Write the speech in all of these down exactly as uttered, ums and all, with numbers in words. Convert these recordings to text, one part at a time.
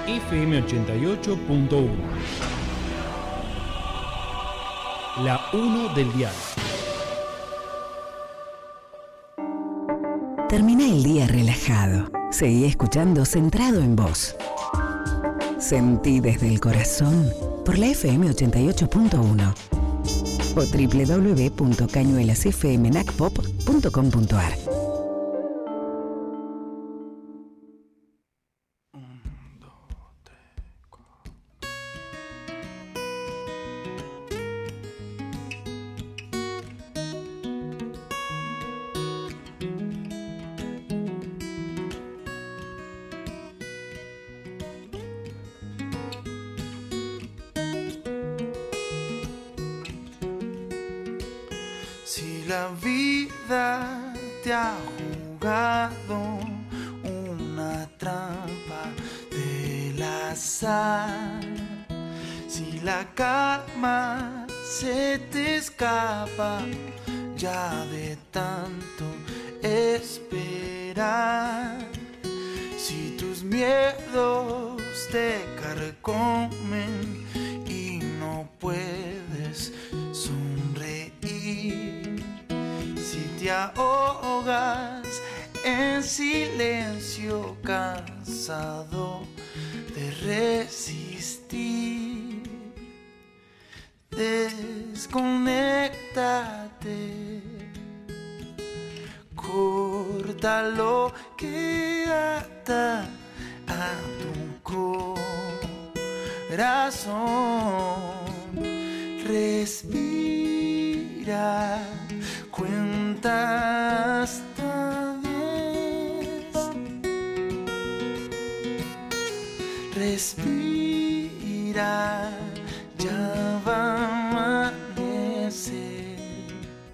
F M ochenta y ocho punto uno. La uno del diario. Termina el día relajado. Seguí escuchando Centrado en Vos. Sentí desde el corazón por la F M ochenta y ocho punto uno o doble u doble u doble u punto cañuelas f m nac pop punto com punto a r. Si la vida te ha jugado una trampa del azar, si la calma se te escapa ya de tanto esperar, si tus miedos te carcomen y no puedes sonreír, si te ahogas en silencio cansado de resistir, desconéctate, corta lo que ata a tu corazón, respira, cuenta hasta diez, respira, ya va a amanecer,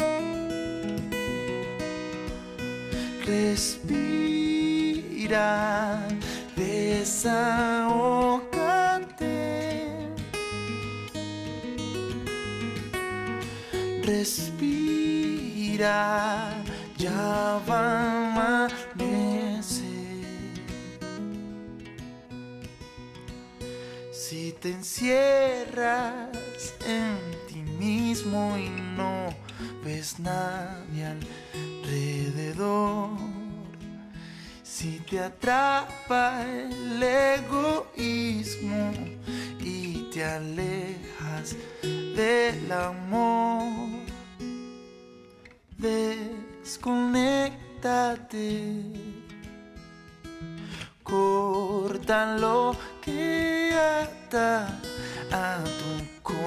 respira, desahógate, respira, ya va a amanecer. Si te encierras en ti mismo y no ves nadie alrededor, si te atrapa el egoísmo y te alejas del amor, desconéctate, corta lo que ata a tu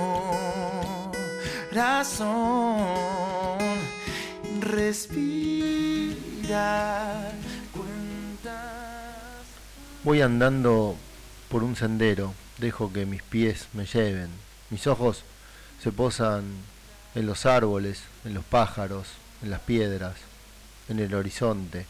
corazón, respira, cuentas. Voy andando por un sendero, dejo que mis pies me lleven, mis ojos se posan en los árboles, en los pájaros, en las piedras, en el horizonte.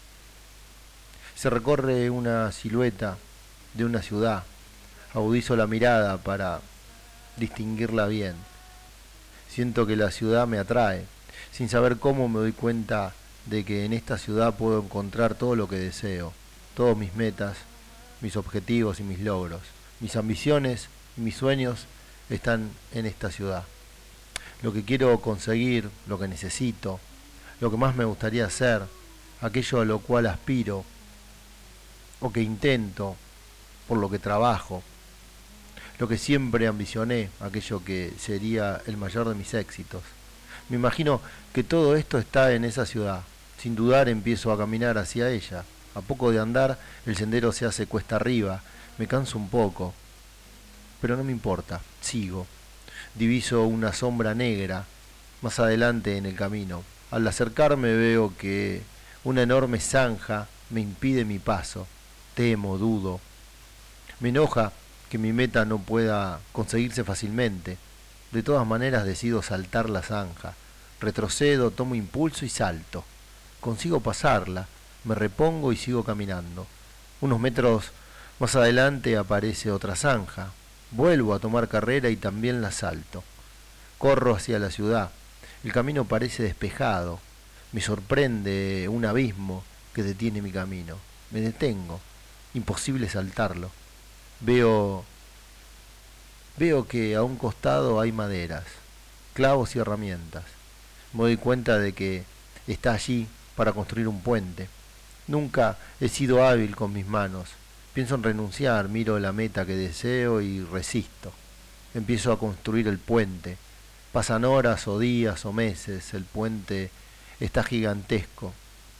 Se recorre una silueta de una ciudad, agudizo la mirada para distinguirla bien. Siento que la ciudad me atrae, sin saber cómo me doy cuenta de que en esta ciudad puedo encontrar todo lo que deseo, todas mis metas, mis objetivos y mis logros, mis ambiciones y mis sueños están en esta ciudad. Lo que quiero conseguir, lo que necesito, lo que más me gustaría hacer, aquello a lo cual aspiro o que intento, por lo que trabajo, lo que siempre ambicioné, aquello que sería el mayor de mis éxitos. Me imagino que todo esto está en esa ciudad. Sin dudar empiezo a caminar hacia ella. A poco de andar, el sendero se hace cuesta arriba. Me canso un poco, pero no me importa, sigo. Diviso una sombra negra más adelante en el camino. Al acercarme veo que una enorme zanja me impide mi paso. Temo, dudo. Me enoja que mi meta no pueda conseguirse fácilmente. De todas maneras decido saltar la zanja. Retrocedo, tomo impulso y salto. Consigo pasarla, me repongo y sigo caminando. Unos metros más adelante aparece otra zanja. Vuelvo a tomar carrera y también la salto. Corro hacia la ciudad. El camino parece despejado. Me sorprende un abismo que detiene mi camino. Me detengo. Imposible saltarlo. Veo, veo que a un costado hay maderas, clavos y herramientas. Me doy cuenta de que está allí para construir un puente. Nunca he sido hábil con mis manos. Pienso en renunciar, miro la meta que deseo y resisto. Empiezo a construir el puente. Pasan horas o días o meses, el puente está gigantesco.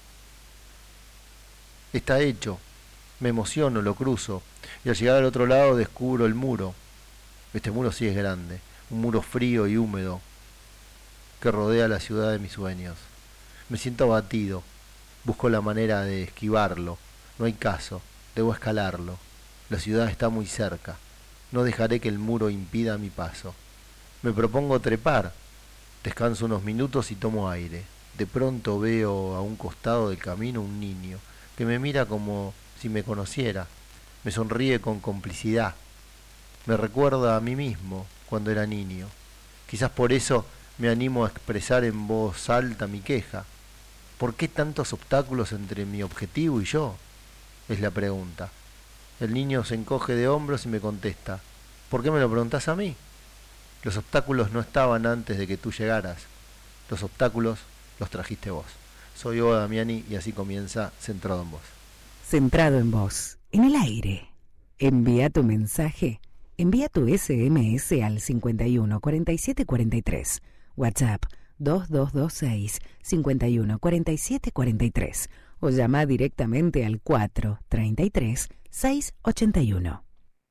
Está hecho. Me emociono, lo cruzo y al llegar al otro lado descubro el muro. Este muro sí es grande, un muro frío y húmedo que rodea la ciudad de mis sueños. Me siento abatido, busco la manera de esquivarlo. No hay caso, debo escalarlo. La ciudad está muy cerca. No dejaré que el muro impida mi paso. Me propongo trepar. Descanso unos minutos y tomo aire. De pronto veo a un costado del camino un niño que me mira como si me conociera. Me sonríe con complicidad. Me recuerda a mí mismo cuando era niño. Quizás por eso me animo a expresar en voz alta mi queja. ¿Por qué tantos obstáculos entre mi objetivo y yo? Es la pregunta. El niño se encoge de hombros y me contesta. ¿Por qué me lo preguntás a mí? Los obstáculos no estaban antes de que tú llegaras. Los obstáculos los trajiste vos. Soy Oda Damiani y así comienza Centrado en Vos. Centrado en Vos, en el aire. Envía tu mensaje. Envía tu ese eme ese al cincuenta y uno cuarenta y siete cuarenta y tres. WhatsApp dos dos dos seis cincuenta y uno cuarenta y siete cuarenta y tres. O llama directamente al cuatro treinta y tres seiscientos ochenta y uno.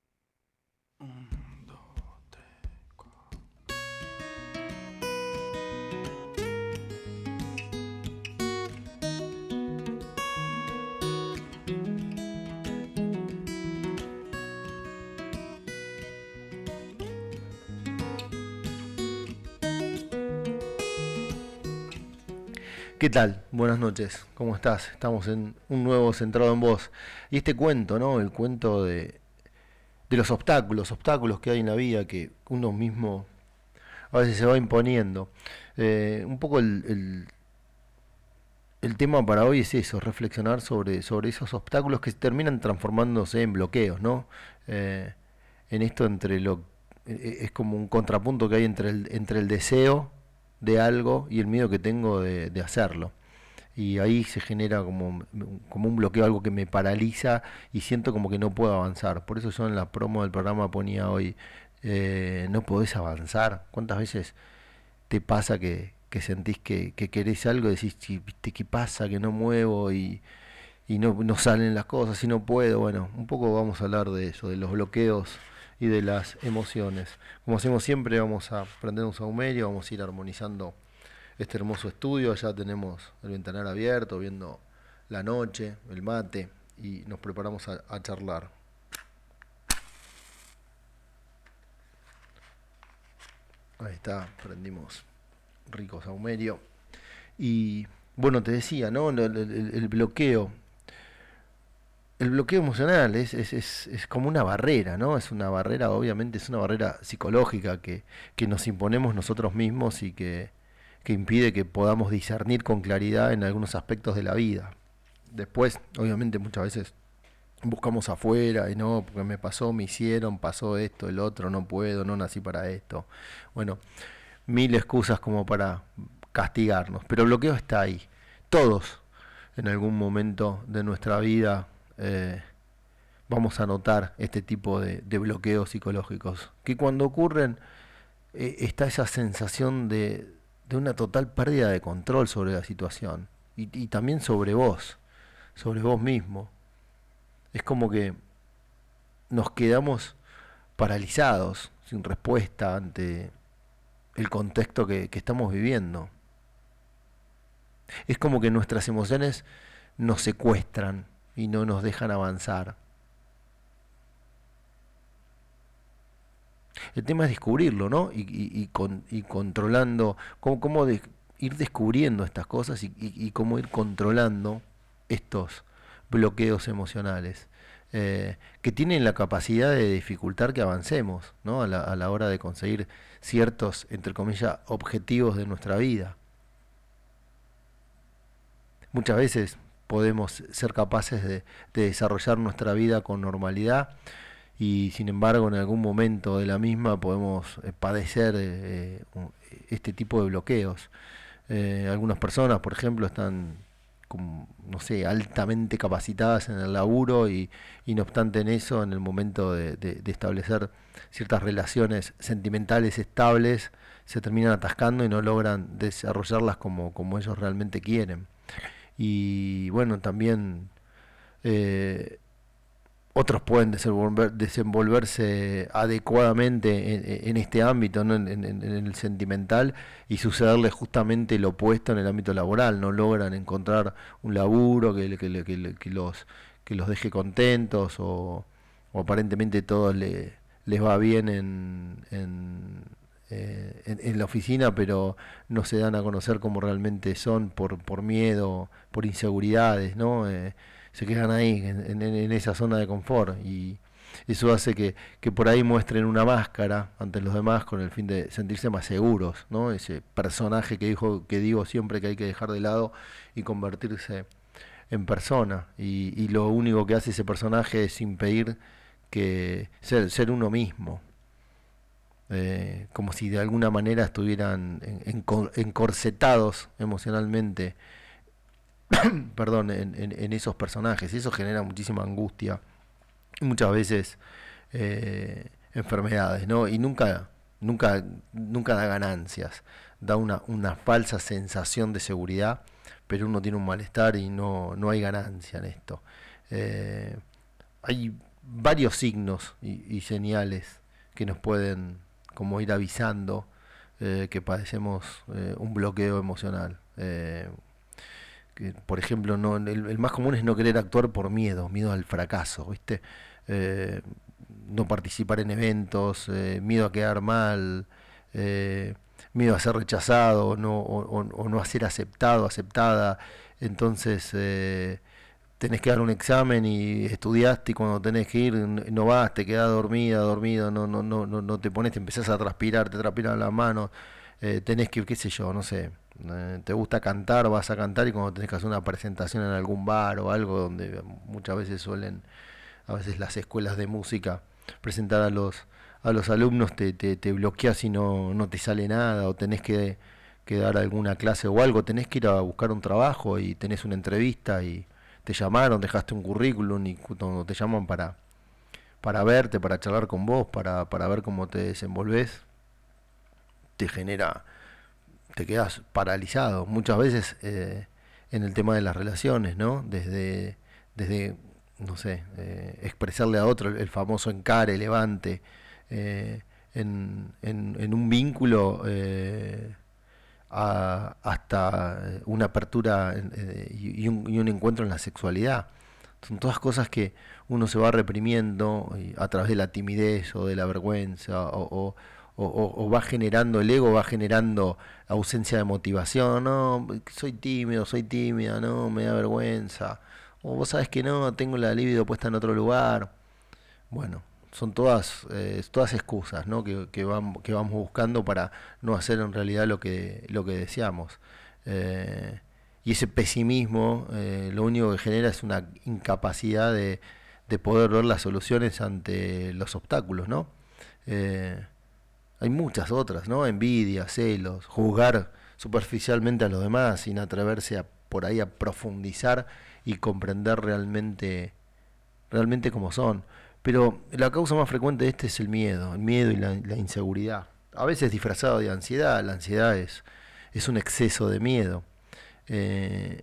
¿Qué tal? Buenas noches, ¿cómo estás? Estamos en un nuevo Centrado en Vos. Y este cuento, ¿no? El cuento de, de los obstáculos, obstáculos que hay en la vida que uno mismo a veces se va imponiendo. Eh, un poco el, el, el tema para hoy es eso, reflexionar sobre, sobre esos obstáculos que terminan transformándose en bloqueos, ¿no? Eh, en esto entre lo... es como un contrapunto que hay entre el, entre el deseo de algo y el miedo que tengo de, de hacerlo. Y ahí se genera como, como un bloqueo, algo que me paraliza y siento como que no puedo avanzar. Por eso yo en la promo del programa ponía hoy, eh, no podés avanzar. ¿Cuántas veces te pasa que, que sentís que, que querés algo y decís, ¿viste qué pasa? Que no muevo y, y no, no salen las cosas y no puedo. Bueno, un poco vamos a hablar de eso, de los bloqueos y de las emociones. Como hacemos siempre, vamos a prender un saumerio, vamos a ir armonizando este hermoso estudio. Allá tenemos el ventanal abierto, viendo la noche, el mate, y nos preparamos a, a charlar. Ahí está, prendimos rico saumerio. Y bueno, te decía, ¿no? El, el, el bloqueo. El bloqueo emocional es, es, es, es como una barrera, ¿no? Es una barrera, obviamente, es una barrera psicológica que, que nos imponemos nosotros mismos y que, que impide que podamos discernir con claridad en algunos aspectos de la vida. Después, obviamente, muchas veces buscamos afuera y no, porque me pasó, me hicieron, pasó esto, el otro, no puedo, no nací para esto. Bueno, mil excusas como para castigarnos, pero el bloqueo está ahí. Todos, en algún momento de nuestra vida, Eh, vamos a notar este tipo de, de bloqueos psicológicos, que cuando ocurren eh, está esa sensación de, de una total pérdida de control sobre la situación y, y también sobre vos, sobre vos mismo. Es como que nos quedamos paralizados, sin respuesta ante el contexto que, que estamos viviendo. Es como que nuestras emociones nos secuestran y no nos dejan avanzar. El tema es descubrirlo, ¿no? Y, y, y, con, y controlando, cómo, cómo de, ir descubriendo estas cosas y, y, y cómo ir controlando estos bloqueos emocionales, eh, que tienen la capacidad de dificultar que avancemos, ¿no? A la, a la hora de conseguir ciertos, entre comillas, objetivos de nuestra vida. Muchas veces podemos ser capaces de, de desarrollar nuestra vida con normalidad y sin embargo en algún momento de la misma podemos eh, padecer eh, este tipo de bloqueos. Eh, algunas personas, por ejemplo, están, como, no sé, altamente capacitadas en el laburo y, y no obstante en eso, en el momento de, de, de establecer ciertas relaciones sentimentales estables, se terminan atascando y no logran desarrollarlas como, como ellos realmente quieren. Y bueno, también eh, otros pueden desenvolver, desenvolverse adecuadamente en, en este ámbito, ¿no? en, en, en el sentimental, y sucederles justamente lo opuesto en el ámbito laboral. No logran encontrar un laburo que, que, que, que, los, que los deje contentos, o, o aparentemente todo le, les va bien en, en, eh, en, en la oficina, pero no se dan a conocer como realmente son por, por miedo, por inseguridades, ¿no? Eh, se quedan ahí, en, en, en esa zona de confort, y eso hace que, que por ahí muestren una máscara ante los demás con el fin de sentirse más seguros, ¿no? Ese personaje que dijo, que digo siempre que hay que dejar de lado y convertirse en persona, y, y lo único que hace ese personaje es impedir que ser, ser uno mismo, eh, como si de alguna manera estuvieran en, en, encorsetados emocionalmente perdón, en, en, en esos personajes, y eso genera muchísima angustia y muchas veces eh, enfermedades, ¿no? Y nunca, nunca, nunca da ganancias, da una, una falsa sensación de seguridad, pero uno tiene un malestar y no, no hay ganancia en esto. Eh, hay varios signos y, y señales que nos pueden como ir avisando eh, que padecemos eh, un bloqueo emocional. Eh, que, por ejemplo, no, el, el más común es no querer actuar por miedo, miedo al fracaso, ¿viste? Eh, no participar en eventos, eh, miedo a quedar mal, eh, miedo a ser rechazado, no, o, o, o no a ser aceptado, aceptada. Entonces eh, tenés que dar un examen y estudiaste, y cuando tenés que ir no vas, te quedás dormida, dormido, no, no, no, no, no te pones, te empezás a transpirar, te transpiran las manos, eh, tenés que, qué sé yo, no sé, eh, te gusta cantar, vas a cantar, y cuando tenés que hacer una presentación en algún bar o algo donde muchas veces suelen, a veces las escuelas de música, presentar a los a los alumnos, te, te, te bloqueas y no, no te sale nada, o tenés que, que dar alguna clase o algo, tenés que ir a buscar un trabajo y tenés una entrevista y te llamaron, dejaste un currículum, y cuando te llaman para, para verte, para charlar con vos, para, para ver cómo te desenvolvés, te genera, te quedas paralizado. Muchas veces eh, en el tema de las relaciones, ¿no? Desde, desde no sé, eh, expresarle a otro, el famoso encare, levante, eh, en, en, en un vínculo, eh, a, hasta una apertura eh, y, un, y un encuentro en la sexualidad. Son todas cosas que uno se va reprimiendo a través de la timidez o de la vergüenza, o, o, o, o va generando, el ego va generando ausencia de motivación. No, soy tímido, soy tímida, no, me da vergüenza, o vos sabés que no, tengo la libido puesta en otro lugar. Bueno, son todas eh, todas excusas, ¿no? que, que, vamos, que vamos buscando para no hacer en realidad lo que, lo que deseamos. Eh, y ese pesimismo eh, lo único que genera es una incapacidad de, de poder ver las soluciones ante los obstáculos, ¿no? Eh, hay muchas otras, ¿no? Envidia, celos, juzgar superficialmente a los demás sin atreverse a, por ahí, a profundizar y comprender realmente, realmente cómo son. Pero la causa más frecuente de este es el miedo, el miedo y la, la inseguridad. A veces disfrazado de ansiedad. La ansiedad es, es un exceso de miedo. Eh,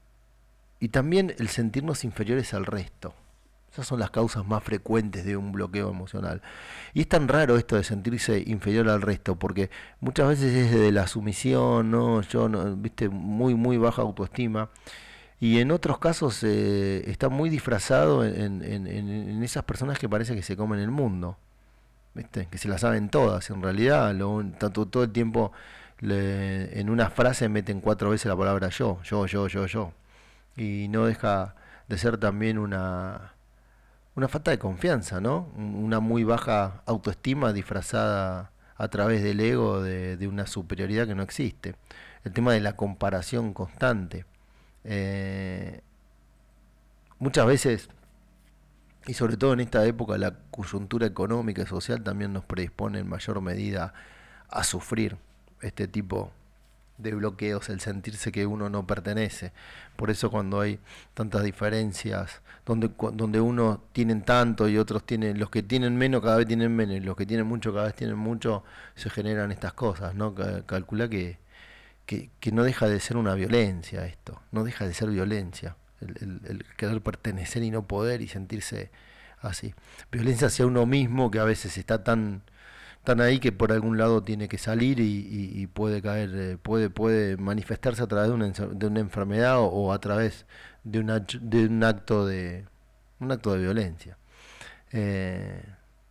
y también el sentirnos inferiores al resto. Esas son las causas más frecuentes de un bloqueo emocional. Y es tan raro esto de sentirse inferior al resto, porque muchas veces es de la sumisión, ¿no? Yo, no, viste, muy, muy baja autoestima. Y en otros casos eh, está muy disfrazado en, en, en, en esas personas que parece que se comen el mundo, ¿viste? Que se la saben todas. En realidad, lo, tanto, todo el tiempo le, en una frase meten cuatro veces la palabra yo, yo, yo, yo, yo. Y no deja de ser también una, una falta de confianza, ¿no? Una muy baja autoestima disfrazada a través del ego de, de una superioridad que no existe. El tema de la comparación constante. Eh, muchas veces y sobre todo en esta época la coyuntura económica y social también nos predispone en mayor medida a sufrir este tipo de bloqueos, el sentirse que uno no pertenece. Por eso cuando hay tantas diferencias, donde donde uno tienen tanto y otros tienen, los que tienen menos cada vez tienen menos, y los que tienen mucho cada vez tienen mucho, se generan estas cosas, ¿no? Calcula que, que, que no deja de ser una violencia esto, no deja de ser violencia, el, el, el querer pertenecer y no poder y sentirse así. Violencia hacia uno mismo que a veces está tan están ahí que por algún lado tiene que salir y, y, y puede caer, eh, puede puede manifestarse a través de una, de una enfermedad o, o a través de, una, de un acto de un acto de violencia. Eh,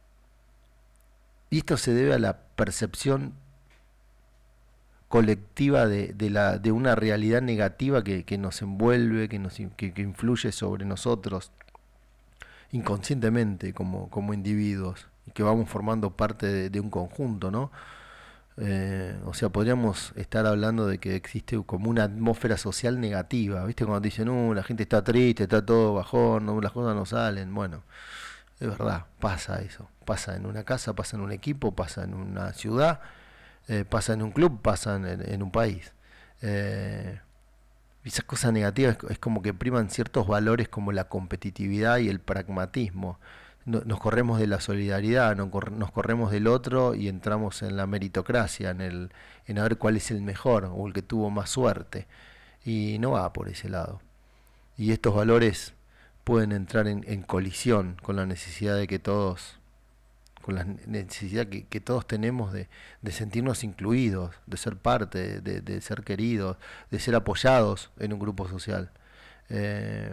y esto se debe a la percepción colectiva de, de, la, de una realidad negativa que, que nos envuelve, que, nos, que, que influye sobre nosotros inconscientemente como, como individuos, y que vamos formando parte de, de un conjunto, ¿no? Eh, o sea, podríamos estar hablando de que existe como una atmósfera social negativa, ¿viste? Cuando dicen, no, la gente está triste, está todo bajón, no, las cosas no salen. Bueno, es verdad, pasa eso. Pasa en una casa, pasa en un equipo, pasa en una ciudad, eh, pasa en un club, pasa en, en un país. Eh, esas cosas negativas es como que priman ciertos valores como la competitividad y el pragmatismo. No, nos corremos de la solidaridad, no cor, nos corremos del otro y entramos en la meritocracia, en el en a ver cuál es el mejor o el que tuvo más suerte. Y no va por ese lado. Y estos valores pueden entrar en, en colisión con la necesidad de que todos, con la necesidad que, que todos tenemos de, de sentirnos incluidos, de ser parte, de, de ser queridos, de ser apoyados en un grupo social. Eh,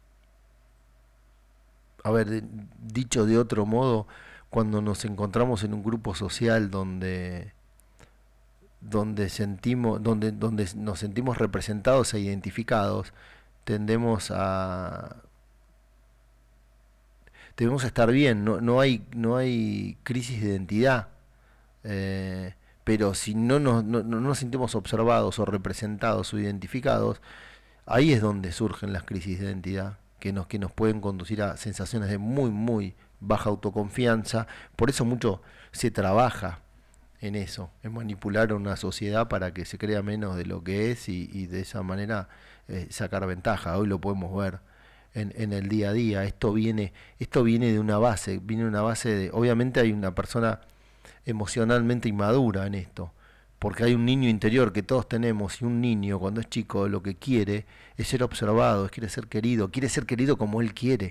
a ver, dicho de otro modo, cuando nos encontramos en un grupo social donde donde sentimos, donde, donde nos sentimos representados e identificados, tendemos a debemos estar bien, no, no hay, no hay crisis de identidad, eh, pero si no nos, no, no nos sentimos observados o representados o identificados, ahí es donde surgen las crisis de identidad, que nos, que nos pueden conducir a sensaciones de muy, muy baja autoconfianza. Por eso mucho se trabaja en eso, en manipular a una sociedad para que se crea menos de lo que es y, y de esa manera eh, sacar ventaja. Hoy lo podemos ver en, en el día a día. Esto viene, esto viene de una base, viene de una base de, obviamente hay una persona emocionalmente inmadura en esto, porque hay un niño interior que todos tenemos, y un niño cuando es chico lo que quiere es ser observado, es quiere ser querido, quiere ser querido como él quiere.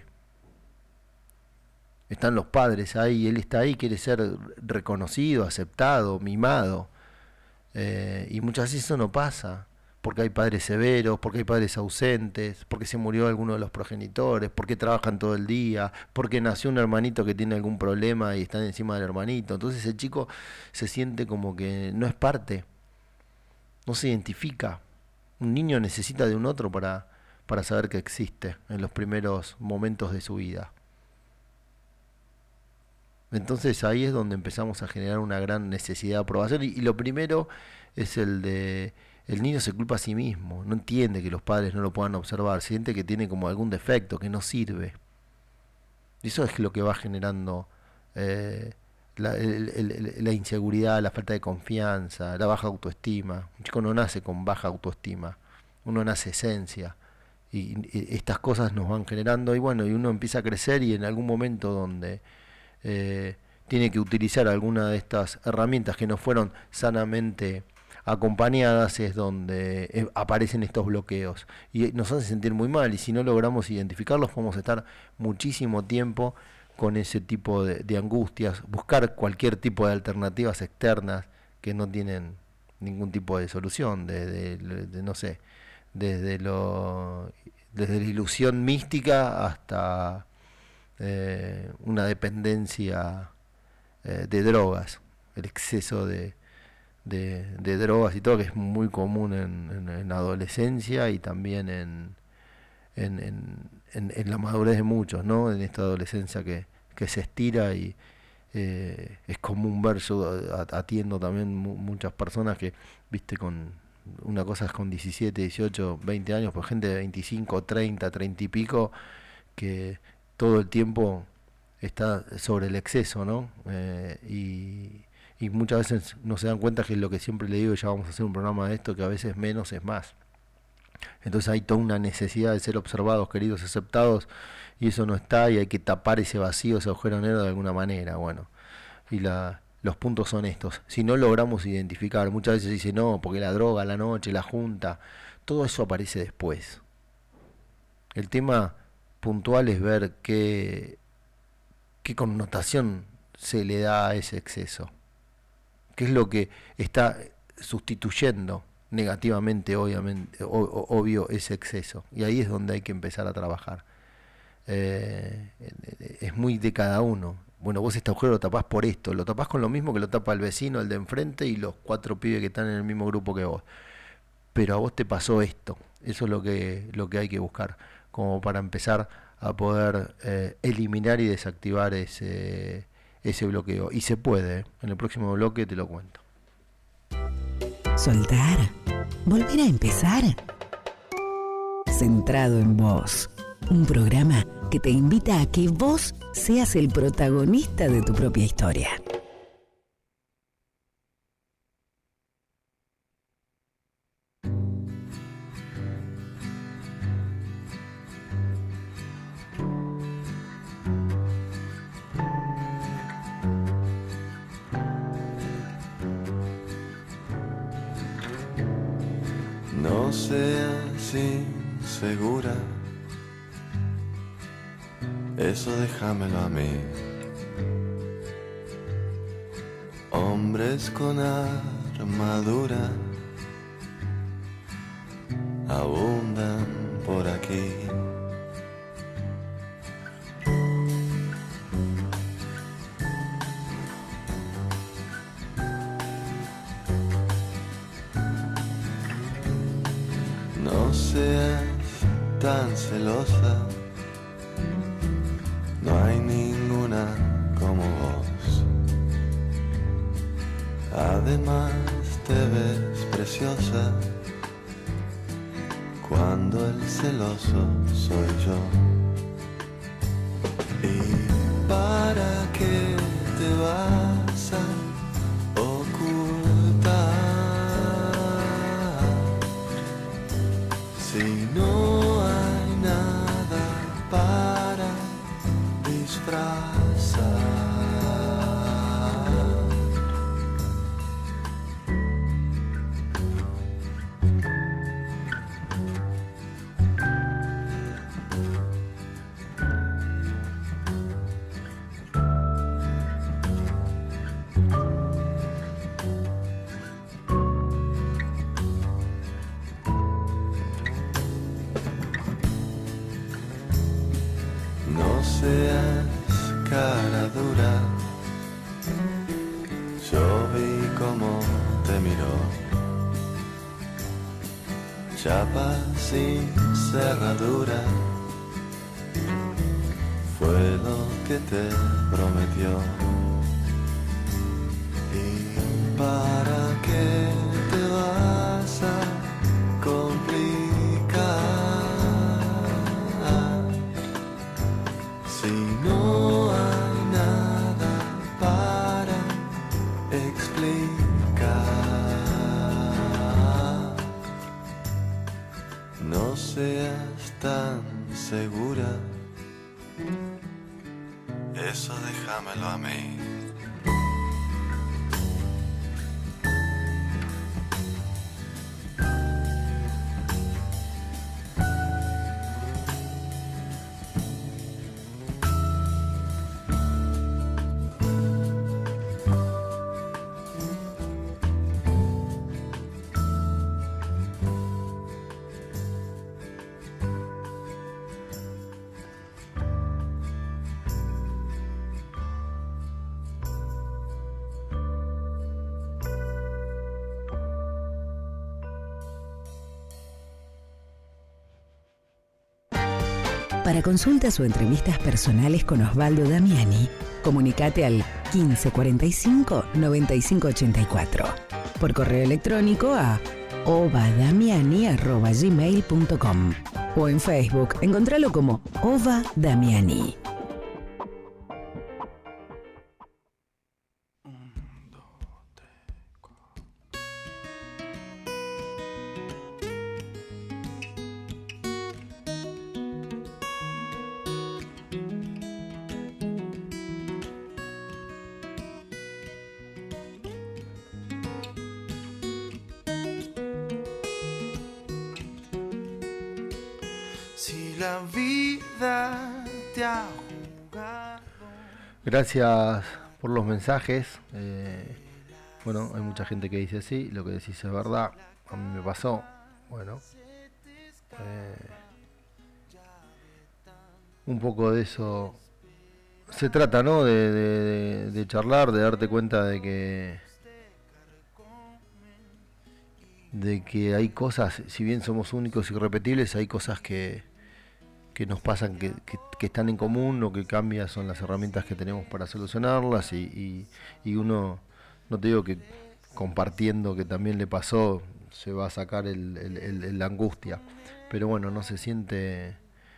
Están los padres ahí, él está ahí, quiere ser reconocido, aceptado, mimado, eh, y muchas veces eso no pasa, porque hay padres severos, porque hay padres ausentes, porque se murió alguno de los progenitores, porque trabajan todo el día, porque nació un hermanito que tiene algún problema y están encima del hermanito. Entonces el chico se siente como que no es parte, no se identifica. Un niño necesita de un otro para, para saber que existe en los primeros momentos de su vida. Entonces ahí es donde empezamos a generar una gran necesidad de aprobación, y, y lo primero es el de el niño se culpa a sí mismo, no entiende que los padres no lo puedan observar, siente que tiene como algún defecto, que no sirve. Y eso es lo que va generando eh, la, el, el, la inseguridad, la falta de confianza, la baja autoestima. Un chico no nace con baja autoestima, uno nace esencia. Y, y estas cosas nos van generando, y bueno, y uno empieza a crecer, y en algún momento donde eh, tiene que utilizar alguna de estas herramientas que no fueron sanamente acompañadas, es donde eh, aparecen estos bloqueos y nos hace sentir muy mal, y si no logramos identificarlos podemos estar muchísimo tiempo con ese tipo de, de angustias, buscar cualquier tipo de alternativas externas que no tienen ningún tipo de solución, de, de, de, de no sé, desde lo desde la ilusión mística hasta eh, una dependencia eh, de drogas, el exceso de De, de drogas y todo, que es muy común en, en, en adolescencia y también en, en, en, en, en la madurez de muchos, ¿no? En esta adolescencia que, que se estira, y eh, es común ver, yo atiendo también mu muchas personas que, viste, con una cosa es con diecisiete, dieciocho, veinte años, pues gente de veinticinco, treinta, treinta y pico, que todo el tiempo está sobre el exceso, ¿no? Eh, y, y muchas veces no se dan cuenta que es lo que siempre le digo, ya vamos a hacer un programa de esto, que a veces menos es más. Entonces hay toda una necesidad de ser observados, queridos, aceptados, y eso no está, y hay que tapar ese vacío, ese agujero negro de alguna manera. Bueno, y la, los puntos son estos. Si no logramos identificar, muchas veces dice no, porque la droga, la noche, la junta, todo eso aparece después. El tema puntual es ver qué, qué connotación se le da a ese exceso, qué es lo que está sustituyendo negativamente, obviamente, o, o, obvio, ese exceso. Y ahí es donde hay que empezar a trabajar. Eh, es muy de cada uno. Bueno, vos este agujero lo tapás por esto, lo tapás con lo mismo que lo tapa el vecino, el de enfrente y los cuatro pibes que están en el mismo grupo que vos. Pero a vos te pasó esto. Eso es lo que, lo que hay que buscar, como para empezar a poder eh, eliminar y desactivar ese, ese bloqueo. Y se puede, ¿eh? En el próximo bloque te lo cuento. Soltar, volver a empezar. Centrado en vos, un programa que te invita a que vos seas el protagonista de tu propia historia. No seas insegura, eso déjamelo a mí. Hombres con armadura abundan por aquí. No seas tan celosa, no hay ninguna como vos. Además te ves preciosa cuando el celoso soy yo. ¿Y para qué te vas a ocultar si no hay nada para disfrazar? No seas cara dura, yo vi cómo te miró. Chapa sin cerradura, fue lo que te prometió. ¿Y para qué te vas a complicar si no hay nada para explicar? No seas tan segura, eso déjamelo a mí. Para consultas o entrevistas personales con Osvaldo Damiani, comunicate al quince cuarenta y cinco noventa y cinco ochenta y cuatro. Por correo electrónico a ovadamiani arroba gmail punto com o en Facebook, encontralo como Ova Damiani. la vida te ha jugado. Gracias por los mensajes. Eh, bueno, hay mucha gente que dice sí, lo que decís es verdad. A mí me pasó. Bueno, eh, un poco de eso se trata, ¿no? De, de, de charlar, de darte cuenta de que de que hay cosas, si bien somos únicos y irrepetibles, hay cosas que, que nos pasan, que, que, que están en común. Lo que cambia son las herramientas que tenemos para solucionarlas, y, y, y uno, no te digo que compartiendo que también le pasó, se va a sacar el, el, el, la angustia, pero bueno, no se siente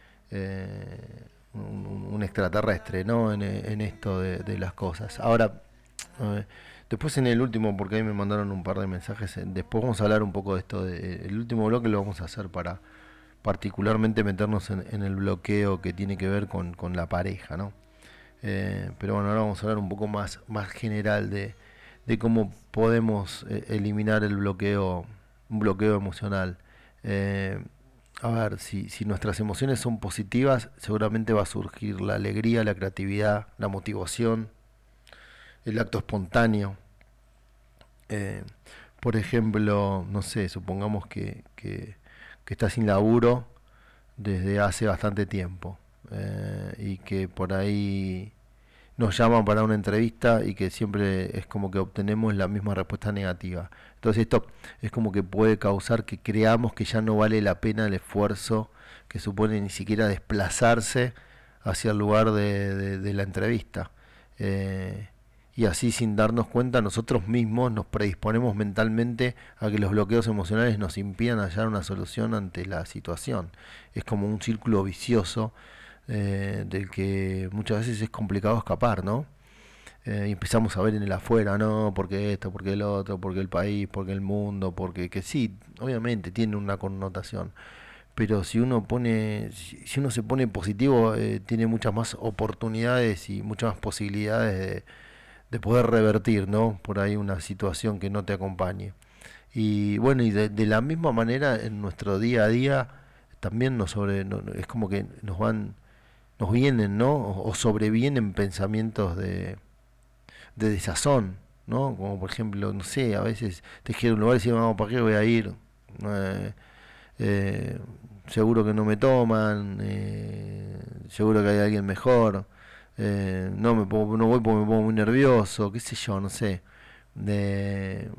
eh, un, un extraterrestre, ¿no? En, en esto de, de las cosas. Ahora, eh, después en el último, porque ahí me mandaron un par de mensajes, después vamos a hablar un poco de esto. De, el último bloque lo vamos a hacer para particularmente meternos en, en el bloqueo que tiene que ver con, con la pareja, ¿no? Eh, pero bueno, ahora vamos a hablar un poco más, más general de, de cómo podemos eh, eliminar el bloqueo, un bloqueo emocional. Eh, a ver, si, si nuestras emociones son positivas, seguramente va a surgir la alegría, la creatividad, la motivación, el acto espontáneo. Eh, por ejemplo, no sé, supongamos que, que, que estás sin laburo desde hace bastante tiempo, eh, y que por ahí nos llaman para una entrevista y que siempre es como que obtenemos la misma respuesta negativa. Entonces esto es como que puede causar que creamos que ya no vale la pena el esfuerzo que supone ni siquiera desplazarse hacia el lugar de, de, de la entrevista. Eh, y así, sin darnos cuenta, nosotros mismos nos predisponemos mentalmente a que los bloqueos emocionales nos impidan hallar una solución ante la situación. Es como un círculo vicioso eh, del que muchas veces es complicado escapar, ¿no? Eh, y empezamos a ver en el afuera, no, porque esto, porque el otro, porque el país, porque el mundo, porque que sí, obviamente tiene una connotación. Pero si uno pone, si, si uno se pone positivo, eh, tiene muchas más oportunidades y muchas más posibilidades de de poder revertir, ¿no? Por ahí una situación que no te acompañe. Y bueno, y de, de la misma manera en nuestro día a día también nos sobre, no, es como que nos van, nos vienen, ¿no? O, o sobrevienen pensamientos de, de desazón, ¿no? Como por ejemplo, no sé, a veces te quiero un lugar y dices, vamos, ¿para qué voy a ir? Eh, eh, seguro que no me toman, eh, seguro que hay alguien mejor. Eh, no me pongo, no voy porque me pongo muy nervioso, qué sé yo, no sé. De,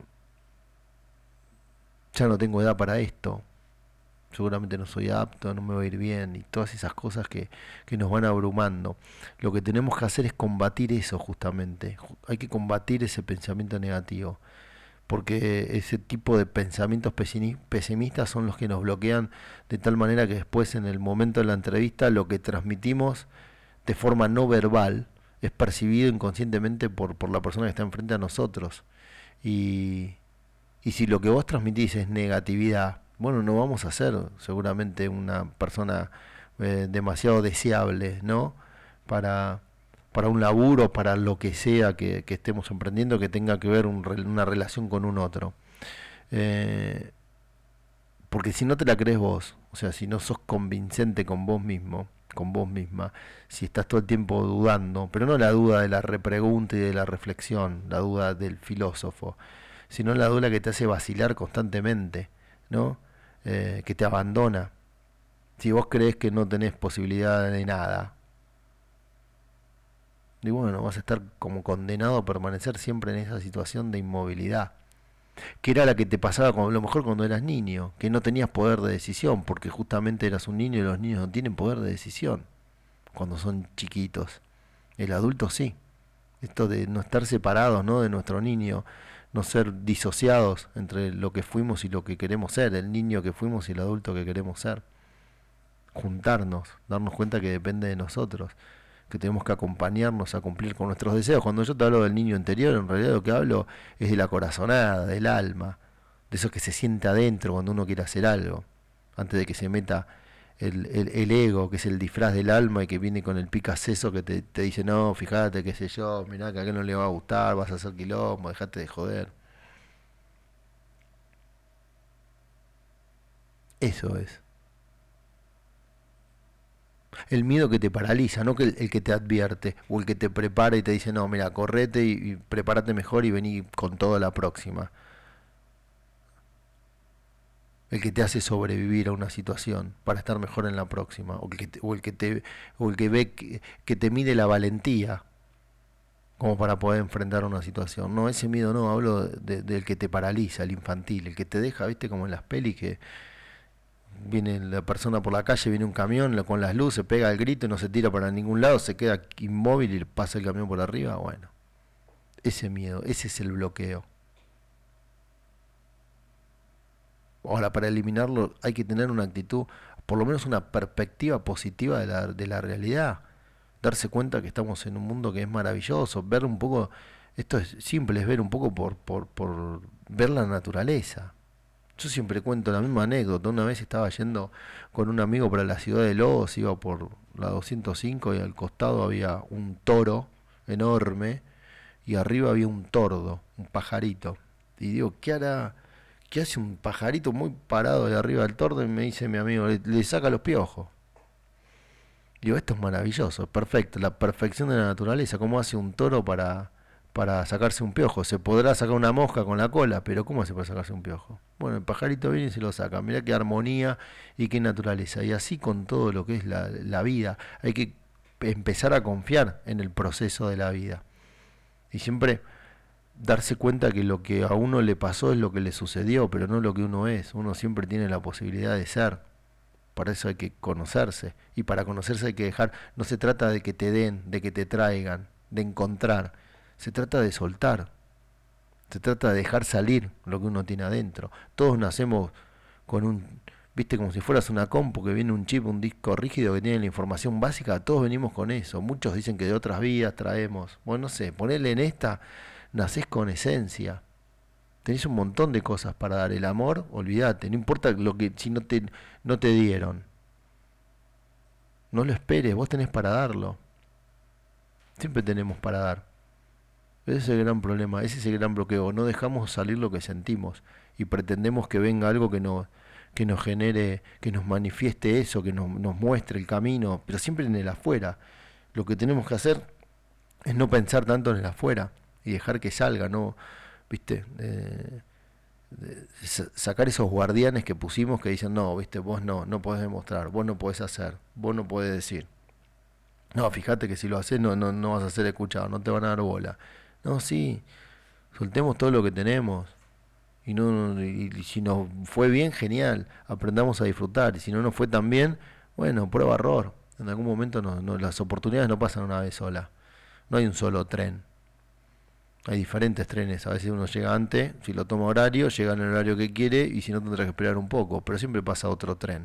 ya no tengo edad para esto. Seguramente no soy apto, no me va a ir bien, y todas esas cosas que, que nos van abrumando. Lo que tenemos que hacer es combatir eso justamente. Hay que combatir ese pensamiento negativo, porque ese tipo de pensamientos pesimistas son los que nos bloquean de tal manera que después, en el momento de la entrevista, lo que transmitimos de forma no verbal es percibido inconscientemente por, por la persona que está enfrente a nosotros. Y, y si lo que vos transmitís es negatividad, bueno, no vamos a ser seguramente una persona eh, demasiado deseable, ¿no? Para, para un laburo, para lo que sea que, que estemos emprendiendo, que tenga que ver un, una relación con un otro. Eh, porque si no te la crees vos, o sea, si no sos convincente con vos mismo, con vos misma, si estás todo el tiempo dudando, pero no la duda de la repregunta y de la reflexión, la duda del filósofo, sino la duda que te hace vacilar constantemente, ¿no? Eh, que te abandona. Si vos crees que no tenés posibilidad de nada, y bueno, vas a estar como condenado a permanecer siempre en esa situación de inmovilidad, que era la que te pasaba con, a lo mejor cuando eras niño, que no tenías poder de decisión, porque justamente eras un niño y los niños no tienen poder de decisión cuando son chiquitos. El adulto sí. Esto de no estar separados, ¿no?, de nuestro niño, no ser disociados entre lo que fuimos y lo que queremos ser, el niño que fuimos y el adulto que queremos ser. Juntarnos, darnos cuenta que depende de nosotros, que tenemos que acompañarnos a cumplir con nuestros deseos. Cuando yo te hablo del niño interior, en realidad lo que hablo es de la corazonada, del alma, de eso que se siente adentro cuando uno quiere hacer algo, antes de que se meta el, el, el ego, que es el disfraz del alma y que viene con el picaceso que te, te dice, no, fíjate, qué sé yo, mirá que a aquel no le va a gustar, vas a hacer quilombo, dejate de joder. Eso es. El miedo que te paraliza, no que el, el que te advierte o el que te prepara y te dice, no, mira, correte y, y prepárate mejor y vení con todo a la próxima. El que te hace sobrevivir a una situación para estar mejor en la próxima, o el que te, o el que, te, o el que ve que, que te mide la valentía como para poder enfrentar una situación. No, ese miedo no, hablo de, del que te paraliza, el infantil, el que te deja, viste, como en las pelis, que viene la persona por la calle, viene un camión con las luces, pega el grito y no se tira para ningún lado, se queda inmóvil y pasa el camión por arriba. Bueno, ese miedo, ese es el bloqueo. Ahora, para eliminarlo hay que tener una actitud, por lo menos una perspectiva positiva de la, de la realidad. Darse cuenta que estamos en un mundo que es maravilloso, ver un poco, esto es simple, es ver un poco por, por, por ver la naturaleza. Yo siempre cuento la misma anécdota. Una vez estaba yendo con un amigo para la ciudad de Lobos, iba por la doscientos cinco y al costado había un toro enorme y arriba había un tordo, un pajarito. Y digo, ¿qué hará? ¿Qué hace un pajarito muy parado de arriba del tordo? Y me dice mi amigo, le, le saca los piojos. Digo, esto es maravilloso, perfecto, la perfección de la naturaleza. ¿Cómo hace un toro para, para sacarse un piojo? Se podrá sacar una mosca con la cola, pero ¿cómo hace para sacarse un piojo? Bueno, el pajarito viene y se lo saca. Mirá qué armonía y qué naturaleza. Y así con todo lo que es la, la vida. Hay que empezar a confiar en el proceso de la vida. Y siempre darse cuenta que lo que a uno le pasó es lo que le sucedió, pero no lo que uno es. Uno siempre tiene la posibilidad de ser. Para eso hay que conocerse. Y para conocerse hay que dejar... No se trata de que te den, de que te traigan, de encontrar. Se trata de soltar. Se trata de dejar salir lo que uno tiene adentro. Todos nacemos con un... Viste, como si fueras una compu que viene un chip, un disco rígido que tiene la información básica. Todos venimos con eso. Muchos dicen que de otras vías traemos. Bueno, no sé, ponerle en esta... Nacés con esencia. Tenés un montón de cosas para dar. El amor, olvídate, no importa lo que si no te, no te dieron. No lo esperes, vos tenés para darlo. Siempre tenemos para dar. Ese es el gran problema, ese es el gran bloqueo. No dejamos salir lo que sentimos y pretendemos que venga algo que nos, que nos genere, que nos manifieste eso, que nos, nos muestre el camino, pero siempre en el afuera. Lo que tenemos que hacer es no pensar tanto en el afuera y dejar que salga, ¿no? ¿Viste? Eh, de sacar esos guardianes que pusimos que dicen, no, viste, vos no, no podés demostrar, vos no podés hacer, vos no podés decir. No, fíjate que si lo haces no, no, no vas a ser escuchado, no te van a dar bola. No, sí, soltemos todo lo que tenemos. Y, no, y, y si nos fue bien, genial, aprendamos a disfrutar. Y si no nos fue tan bien, bueno, prueba error. En algún momento no, no, las oportunidades no pasan una vez sola. No hay un solo tren. Hay diferentes trenes, a veces uno llega antes, si lo toma horario, llega en el horario que quiere y si no tendrá que esperar un poco, pero siempre pasa otro tren.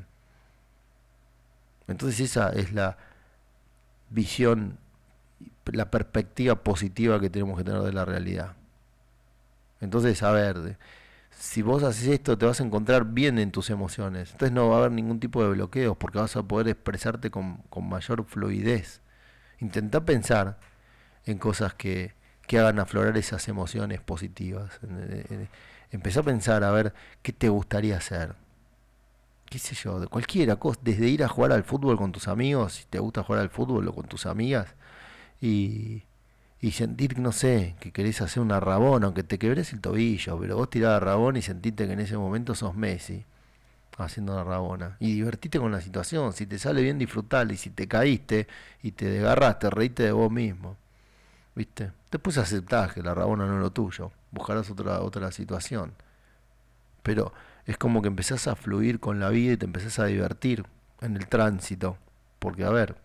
Entonces esa es la visión, la perspectiva positiva que tenemos que tener de la realidad. Entonces, a ver, si vos haces esto te vas a encontrar bien en tus emociones, entonces no va a haber ningún tipo de bloqueos porque vas a poder expresarte con, con mayor fluidez. Intentá pensar en cosas que que hagan aflorar esas emociones positivas. Empezá a pensar a ver qué te gustaría hacer. Qué sé yo, de cualquiera cosa, desde ir a jugar al fútbol con tus amigos, si te gusta jugar al fútbol o con tus amigas, y, y sentir, no sé, que querés hacer una rabona, aunque te quebres el tobillo, pero vos tirás a rabona y sentiste que en ese momento sos Messi haciendo la rabona. Y divertite con la situación, si te sale bien disfrutala, y si te caíste y te desgarraste, reíte de vos mismo. ¿Viste? Después aceptás que la rabona no es lo tuyo, buscarás otra otra situación. Pero es como que empezás a fluir con la vida y te empezás a divertir en el tránsito. Porque, a ver,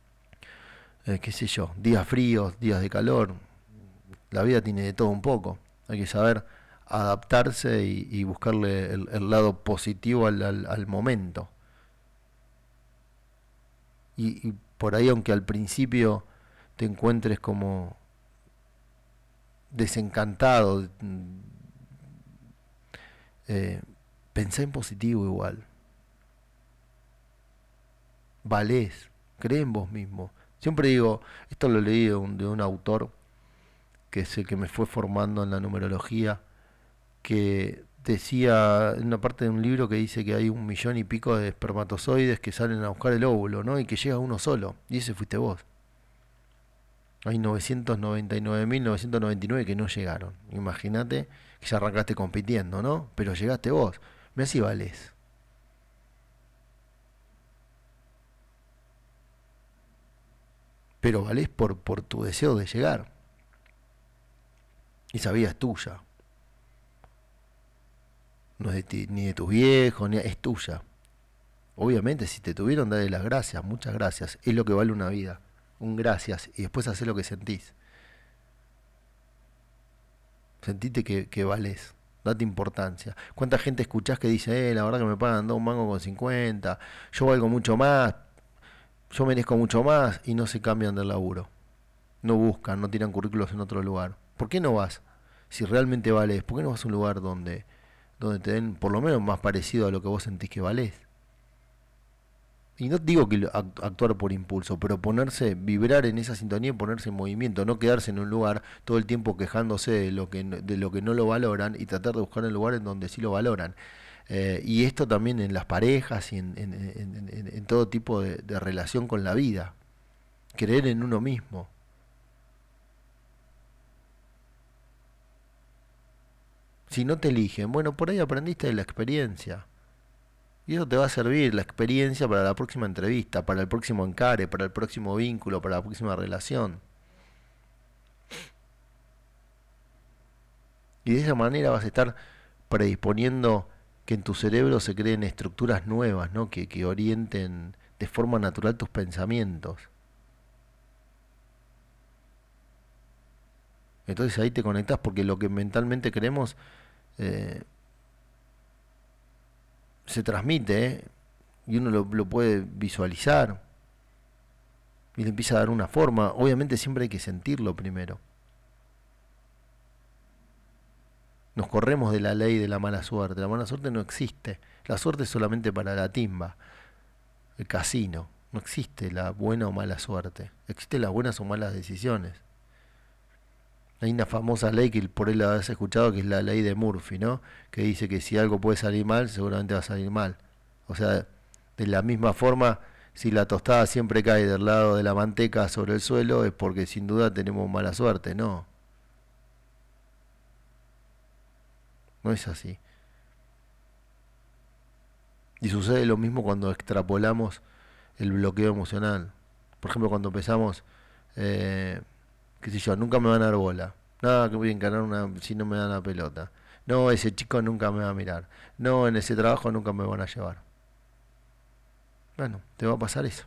eh, qué sé yo, días fríos, días de calor, la vida tiene de todo un poco. Hay que saber adaptarse y, y buscarle el, el lado positivo al, al, al momento. Y, y por ahí, aunque al principio te encuentres como desencantado, eh, pensá en positivo igual. Valés, cree en vos mismo. Siempre digo, esto lo leí de un, de un autor que es el que me fue formando en la numerología, que decía en una parte de un libro que dice que hay un millón y pico de espermatozoides que salen a buscar el óvulo, ¿no? Y que llega uno solo, y ese fuiste vos. Hay novecientos noventa y nueve mil novecientos noventa y nueve que no llegaron. Imagínate que ya arrancaste compitiendo, ¿no? Pero llegaste vos. Mirá si valés. Pero valés por, por tu deseo de llegar. Esa vida es tuya. No es de ti, ni de tus viejos, ni es tuya. Obviamente, si te tuvieron, dale las gracias, muchas gracias. Es lo que vale una vida. Un gracias. Y después hacé lo que sentís. Sentite que, que valés. Date importancia. ¿Cuánta gente escuchás que dice, eh, la verdad que me pagan dos mangos con cincuenta, yo valgo mucho más, yo merezco mucho más, y no se cambian del laburo? No buscan, no tiran currículos en otro lugar. ¿Por qué no vas? Si realmente valés, ¿por qué no vas a un lugar donde, donde te den por lo menos más parecido a lo que vos sentís que valés? Y no digo que actuar por impulso, pero ponerse, vibrar en esa sintonía y ponerse en movimiento, no quedarse en un lugar todo el tiempo quejándose de lo que no, de lo que no lo valoran, y tratar de buscar el lugar en donde sí lo valoran. Eh, y esto también en las parejas y en, en, en, en, en todo tipo de, de relación con la vida. Creer en uno mismo. Si no te eligen, bueno, por ahí aprendiste de la experiencia. Y eso te va a servir, la experiencia, para la próxima entrevista, para el próximo encare, para el próximo vínculo, para la próxima relación. Y de esa manera vas a estar predisponiendo que en tu cerebro se creen estructuras nuevas, ¿no? Que, que orienten de forma natural tus pensamientos. Entonces ahí te conectás, porque lo que mentalmente creemos eh, se transmite, ¿eh? Y uno lo, lo puede visualizar y le empieza a dar una forma. Obviamente siempre hay que sentirlo primero. Nos corremos de la ley de la mala suerte. La mala suerte no existe. La suerte es solamente para la timba, el casino. No existe la buena o mala suerte. Existen las buenas o malas decisiones. Hay una famosa ley que por ahí la has escuchado, que es la ley de Murphy, ¿no? Que dice que si algo puede salir mal, seguramente va a salir mal. O sea, de la misma forma, si la tostada siempre cae del lado de la manteca sobre el suelo, es porque sin duda tenemos mala suerte. No. No es así. Y sucede lo mismo cuando extrapolamos el bloqueo emocional. Por ejemplo, cuando empezamos, eh, qué sé yo, nunca me van a dar bola. Nada, que voy a encarar una, si no me dan la pelota. No, ese chico nunca me va a mirar. No, en ese trabajo nunca me van a llevar. Bueno, te va a pasar eso.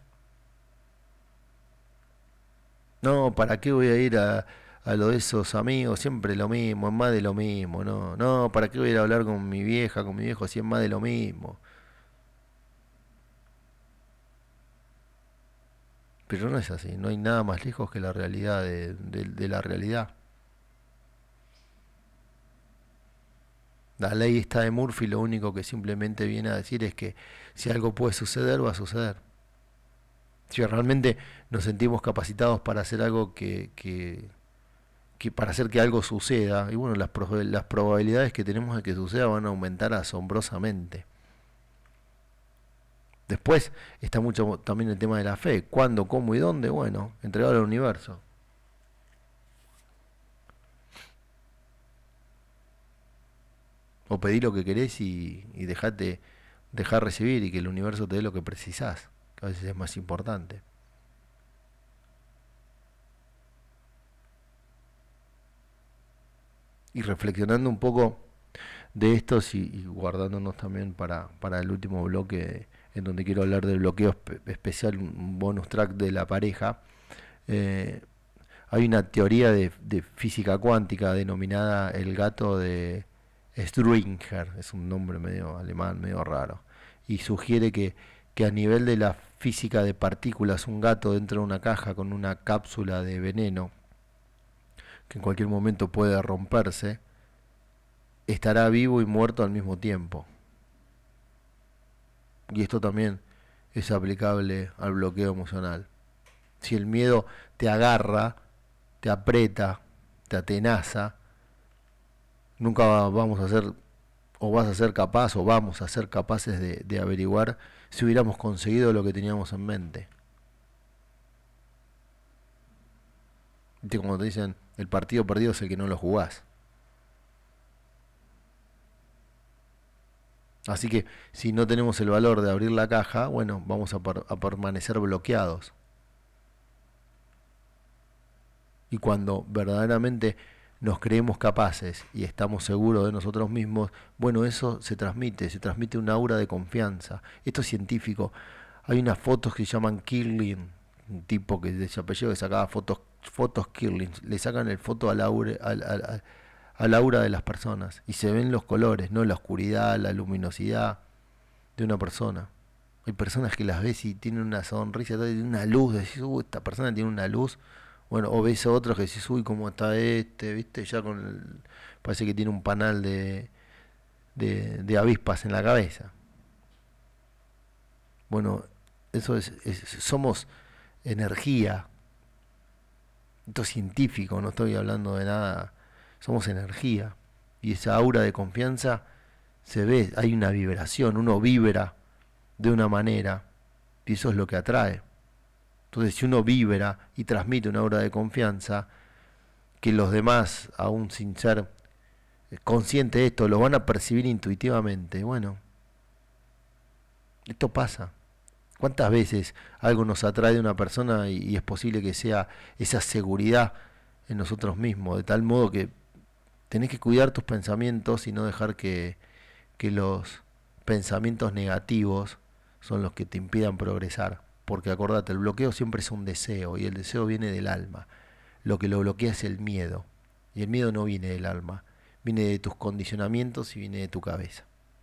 No, ¿para qué voy a ir a, a lo de esos amigos? Siempre lo mismo, es más de lo mismo. No, no, ¿para qué voy a ir a hablar con mi vieja, con mi viejo, si es más de lo mismo? Pero no es así, no hay nada más lejos que la realidad de, de, de la realidad. La ley está de Murphy, lo único que simplemente viene a decir es que si algo puede suceder, va a suceder. Si realmente nos sentimos capacitados para hacer algo que, que, que para hacer que algo suceda, y bueno, las, pro, las probabilidades que tenemos de que suceda van a aumentar asombrosamente. Después está mucho también el tema de la fe. ¿Cuándo, cómo y dónde? Bueno, entregado al universo. O pedí lo que querés y, y dejate dejar recibir, y que el universo te dé lo que precisás, que a veces es más importante. Y reflexionando un poco de estos y, y guardándonos también para, para el último bloque, en donde quiero hablar del bloqueo espe- especial, un bonus track de la pareja. Eh, hay una teoría de, de física cuántica denominada el gato de Schrödinger, es un nombre medio alemán, medio raro, y sugiere que, que a nivel de la física de partículas, un gato dentro de una caja con una cápsula de veneno, que en cualquier momento puede romperse, estará vivo y muerto al mismo tiempo. Y esto también es aplicable al bloqueo emocional. Si el miedo te agarra, te aprieta, te atenaza, nunca vamos a ser o vas a ser capaz o vamos a ser capaces de, de averiguar si hubiéramos conseguido lo que teníamos en mente. ¿Viste cuando te dicen el partido perdido es el que no lo jugás? Así que si no tenemos el valor de abrir la caja, bueno, vamos a, per- a permanecer bloqueados. Y cuando verdaderamente nos creemos capaces y estamos seguros de nosotros mismos, bueno, eso se transmite, se transmite un aura de confianza. Esto es científico. Hay unas fotos que se llaman Kirlian, un tipo que de su apellido que sacaba fotos, fotos Kirlian, le sacan el foto al aura, al, al, al, al aura de las personas y se ven los colores, no la oscuridad, la luminosidad de una persona. Hay personas que las ves y tienen una sonrisa, tienen una luz, decís, uh, esta persona tiene una luz. Bueno, o ves a otros que decís, uy, cómo está este, viste, ya con el, parece que tiene un panal de, de, de avispas en la cabeza. Bueno, eso es, es, somos energía. Esto es científico, no estoy hablando de nada, somos energía. Y esa aura de confianza se ve, hay una vibración, uno vibra de una manera, y eso es lo que atrae. Entonces, si uno vibra y transmite una aura de confianza, que los demás, aún sin ser conscientes de esto, lo van a percibir intuitivamente, bueno, esto pasa. ¿Cuántas veces algo nos atrae de una persona y, y es posible que sea esa seguridad en nosotros mismos, de tal modo que tenés que cuidar tus pensamientos y no dejar que, que los pensamientos negativos son los que te impidan progresar? Porque acordate, el bloqueo siempre es un deseo y el deseo viene del alma. Lo que lo bloquea es el miedo. Y el miedo no viene del alma, viene de tus condicionamientos y viene de tu cabeza.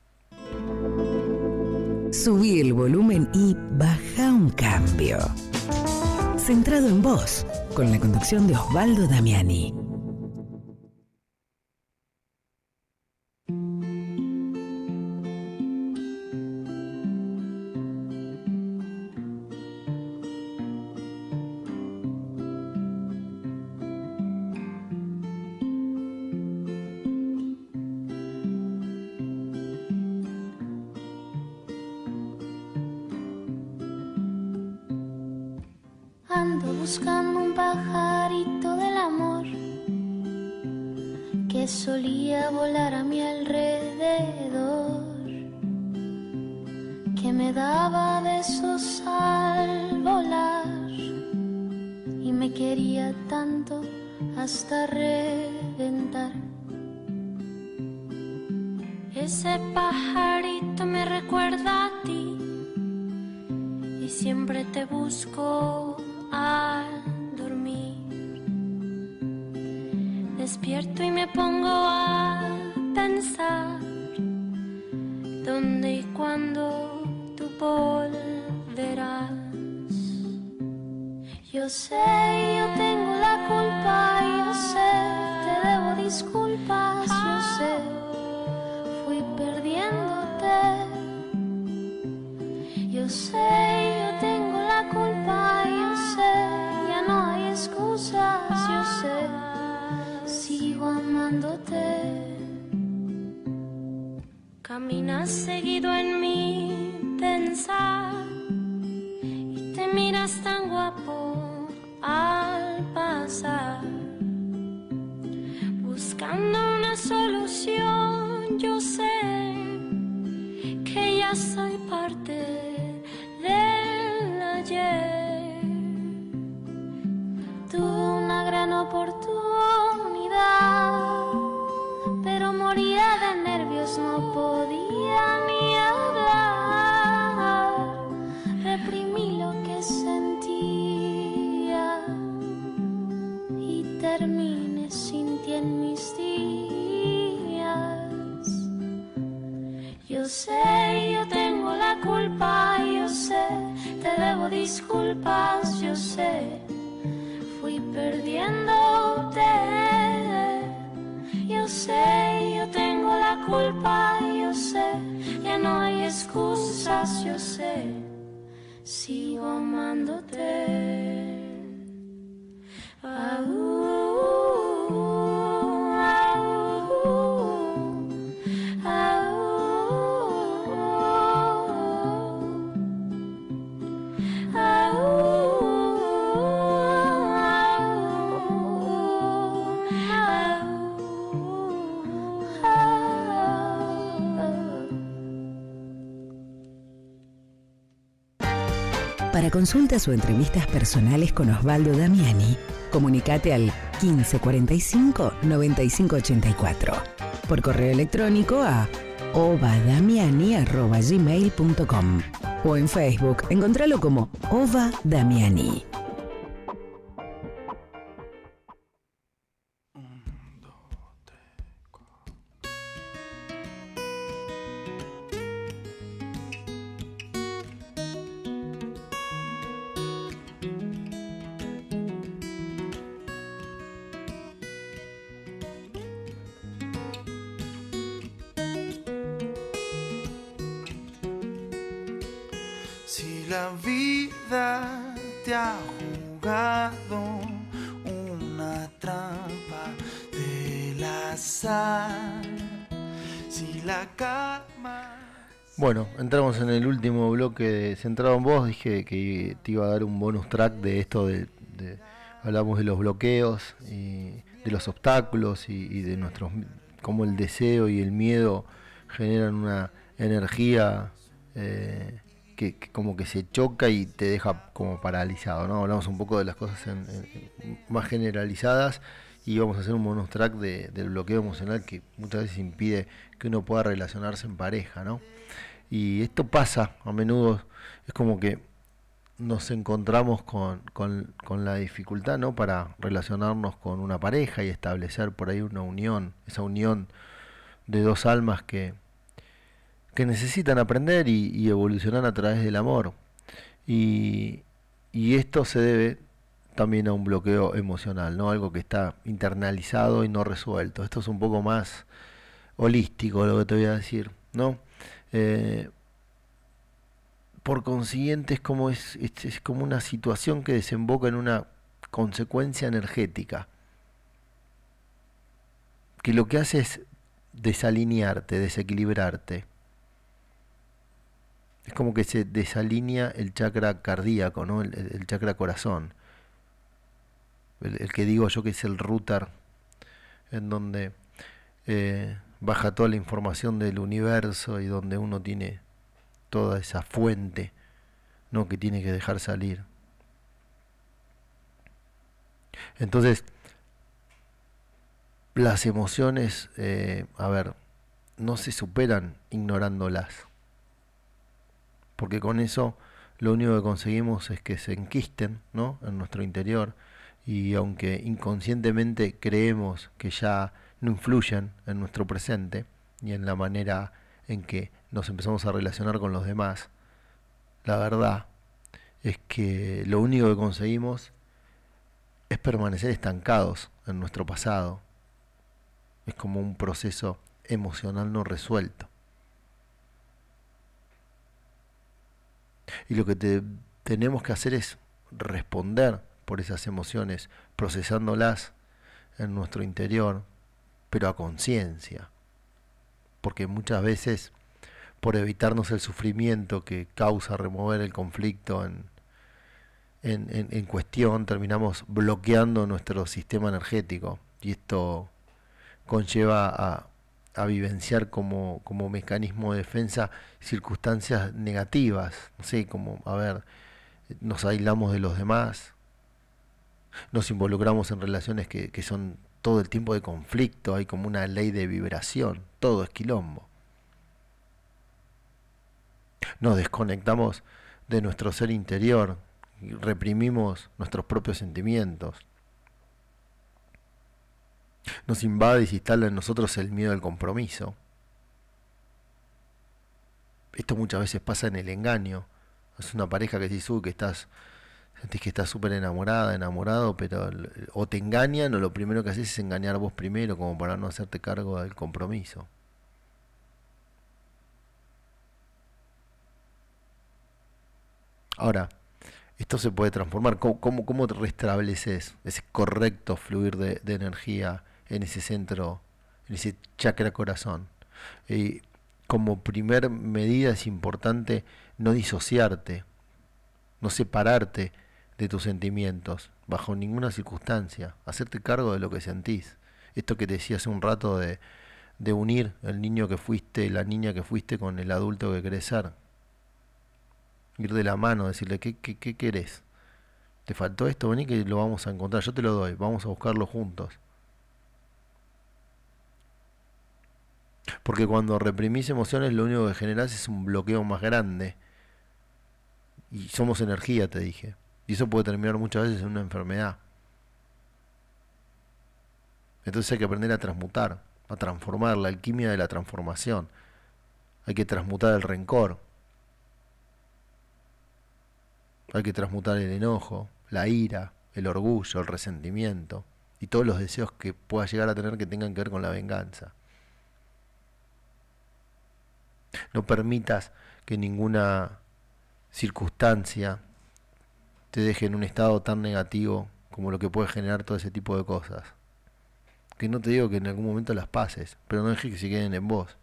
Subí el volumen y baja un cambio. Centrado en vos, con la conducción de Osvaldo Damiani. Ando buscando un pajarito del amor que solía volar a mi alrededor, que me daba besos al volar y me quería tanto hasta reventar. Ese pajarito me recuerda a ti y siempre te busco al dormir. Despierto y me pongo a pensar dónde y cuándo tú volverás. Yo sé, yo tengo la culpa, yo sé, te debo disculpas, yo sé, fui perdiéndote. Yo sé, yo tengo la culpa, yo sé, ya no hay excusas, yo sé, sigo amándote. Caminas seguido en mi pensar y te miras tan guapo al pasar, buscando una solución. Yo sé que ya soy parte del ayer. Tuve una gran oportunidad, pero moría de nervios, no podía ni hablar. Reprimí lo que sentía y terminé sin ti en mis días. Yo sé, yo tengo la culpa, yo sé, te debo disculpas, yo sé, fui perdiéndote. Yo sé, yo tengo la culpa, yo sé, ya no hay excusas, yo sé, sigo amándote. Ah, uh, uh, ah, uh, ah, uh. Para consultas o entrevistas personales con Osvaldo Damiani, comunicate al quince cuarenta y cinco noventa y cinco ochenta y cuatro. Por correo electrónico a ovadamiani arroba gmail punto com o en Facebook encontralo como Ova Damiani. Si la vida te ha jugado una trampa del azar, si la cama... Bueno, entramos en el último bloque de Centrado en Vos. Dije que te iba a dar un bonus track de esto de, de hablamos de los bloqueos y de los obstáculos y, y de nuestros, cómo el deseo y el miedo generan una energía eh, Que, que como que se choca y te deja como paralizado, ¿no? Hablamos un poco de las cosas en, en, más generalizadas y vamos a hacer un bonus track de, del bloqueo emocional que muchas veces impide que uno pueda relacionarse en pareja, ¿no? Y esto pasa a menudo, es como que nos encontramos con, con, con la dificultad, ¿no? Para relacionarnos con una pareja y establecer por ahí una unión, esa unión de dos almas que que necesitan aprender y, y evolucionar a través del amor. Y, y esto se debe también a un bloqueo emocional, ¿no? Algo que está internalizado y no resuelto. Esto es un poco más holístico lo que te voy a decir, ¿no? Eh, por consiguiente es como, es, es, es como una situación que desemboca en una consecuencia energética, que lo que hace es desalinearte, desequilibrarte. Es como que se desalinea el chakra cardíaco, ¿no? El, el chakra corazón. El, el que digo yo que es el router, en donde eh, baja toda la información del universo y donde uno tiene toda esa fuente, ¿no? Que tiene que dejar salir. Entonces, las emociones, eh, a ver, no se superan ignorándolas. Porque con eso lo único que conseguimos es que se enquisten, ¿no? En nuestro interior, y aunque inconscientemente creemos que ya no influyen en nuestro presente y en la manera en que nos empezamos a relacionar con los demás, la verdad es que lo único que conseguimos es permanecer estancados en nuestro pasado. Es como un proceso emocional no resuelto. Y lo que te, tenemos que hacer es responder por esas emociones, procesándolas en nuestro interior, pero a conciencia. Porque muchas veces, por evitarnos el sufrimiento que causa remover el conflicto en, en, en, en cuestión, terminamos bloqueando nuestro sistema energético. Y esto conlleva a... a vivenciar como, como mecanismo de defensa circunstancias negativas, no sé, como, a ver, nos aislamos de los demás, nos involucramos en relaciones que, que son todo el tiempo de conflicto, hay como una ley de vibración, todo es quilombo. Nos desconectamos de nuestro ser interior, reprimimos nuestros propios sentimientos. Nos invade y se instala en nosotros el miedo al compromiso. Esto muchas veces pasa en el engaño. Es una pareja que decís, uy, que estás, sentís que estás súper enamorada, enamorado, pero o te engañan o lo primero que haces es engañar vos primero, como para no hacerte cargo del compromiso. Ahora, esto se puede transformar. ¿Cómo, cómo, cómo te restableces ese correcto fluir de, de energía en ese centro, en ese chakra corazón? Y como primer medida es importante no disociarte, no separarte de tus sentimientos, bajo ninguna circunstancia, hacerte cargo de lo que sentís. Esto que te decía hace un rato de, de unir el niño que fuiste, la niña que fuiste con el adulto que querés ser. Ir de la mano, decirle, ¿qué, qué, qué querés? ¿Te faltó esto? Vení que lo vamos a encontrar, yo te lo doy, vamos a buscarlo juntos. Porque cuando reprimís emociones lo único que generás es un bloqueo más grande. Y somos energía, te dije. Y eso puede terminar muchas veces en una enfermedad. Entonces hay que aprender a transmutar, a transformar, la alquimia de la transformación. Hay que transmutar el rencor. Hay que transmutar el enojo, la ira, el orgullo, el resentimiento y todos los deseos que puedas llegar a tener que tengan que ver con la venganza. No permitas que ninguna circunstancia te deje en un estado tan negativo como lo que puede generar todo ese tipo de cosas. Que no te digo que en algún momento las pases, pero no dejes que se queden en vos.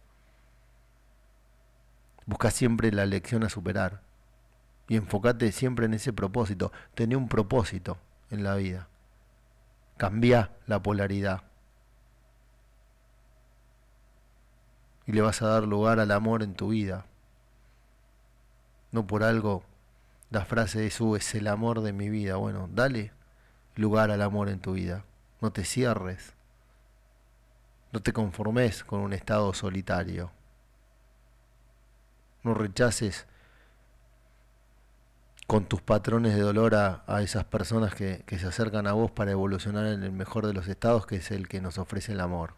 Busca siempre la lección a superar y enfócate siempre en ese propósito. Tené un propósito en la vida. Cambia la polaridad. Y le vas a dar lugar al amor en tu vida. No por algo la frase es, uh, es el amor de mi vida. Bueno, dale lugar al amor en tu vida. No te cierres. No te conformes con un estado solitario. No rechaces con tus patrones de dolor a, a esas personas que, que se acercan a vos para evolucionar en el mejor de los estados, que es el que nos ofrece el amor.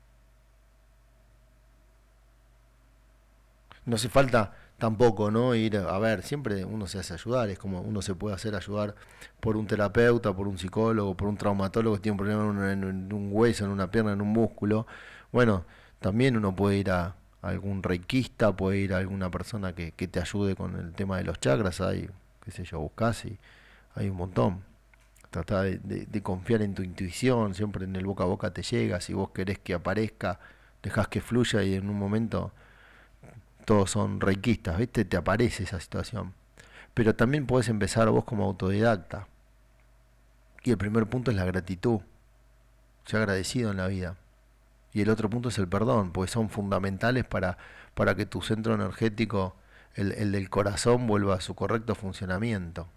No hace falta tampoco, ¿no? Ir a ver, siempre uno se hace ayudar, es como uno se puede hacer ayudar por un terapeuta, por un psicólogo, por un traumatólogo que tiene un problema en un, en un hueso, en una pierna, en un músculo. Bueno, también uno puede ir a, a algún reikista, puede ir a alguna persona que, que te ayude con el tema de los chakras, hay, qué sé yo, buscás y hay un montón. Trata de, de, de confiar en tu intuición, siempre en el boca a boca te llega, si vos querés que aparezca, dejás que fluya y en un momento todos son reikistas, ¿viste? Te aparece esa situación. Pero también podés empezar vos como autodidacta. Y el primer punto es la gratitud. Ser agradecido en la vida. Y el otro punto es el perdón, porque son fundamentales para, para que tu centro energético, el, el del corazón, vuelva a su correcto funcionamiento.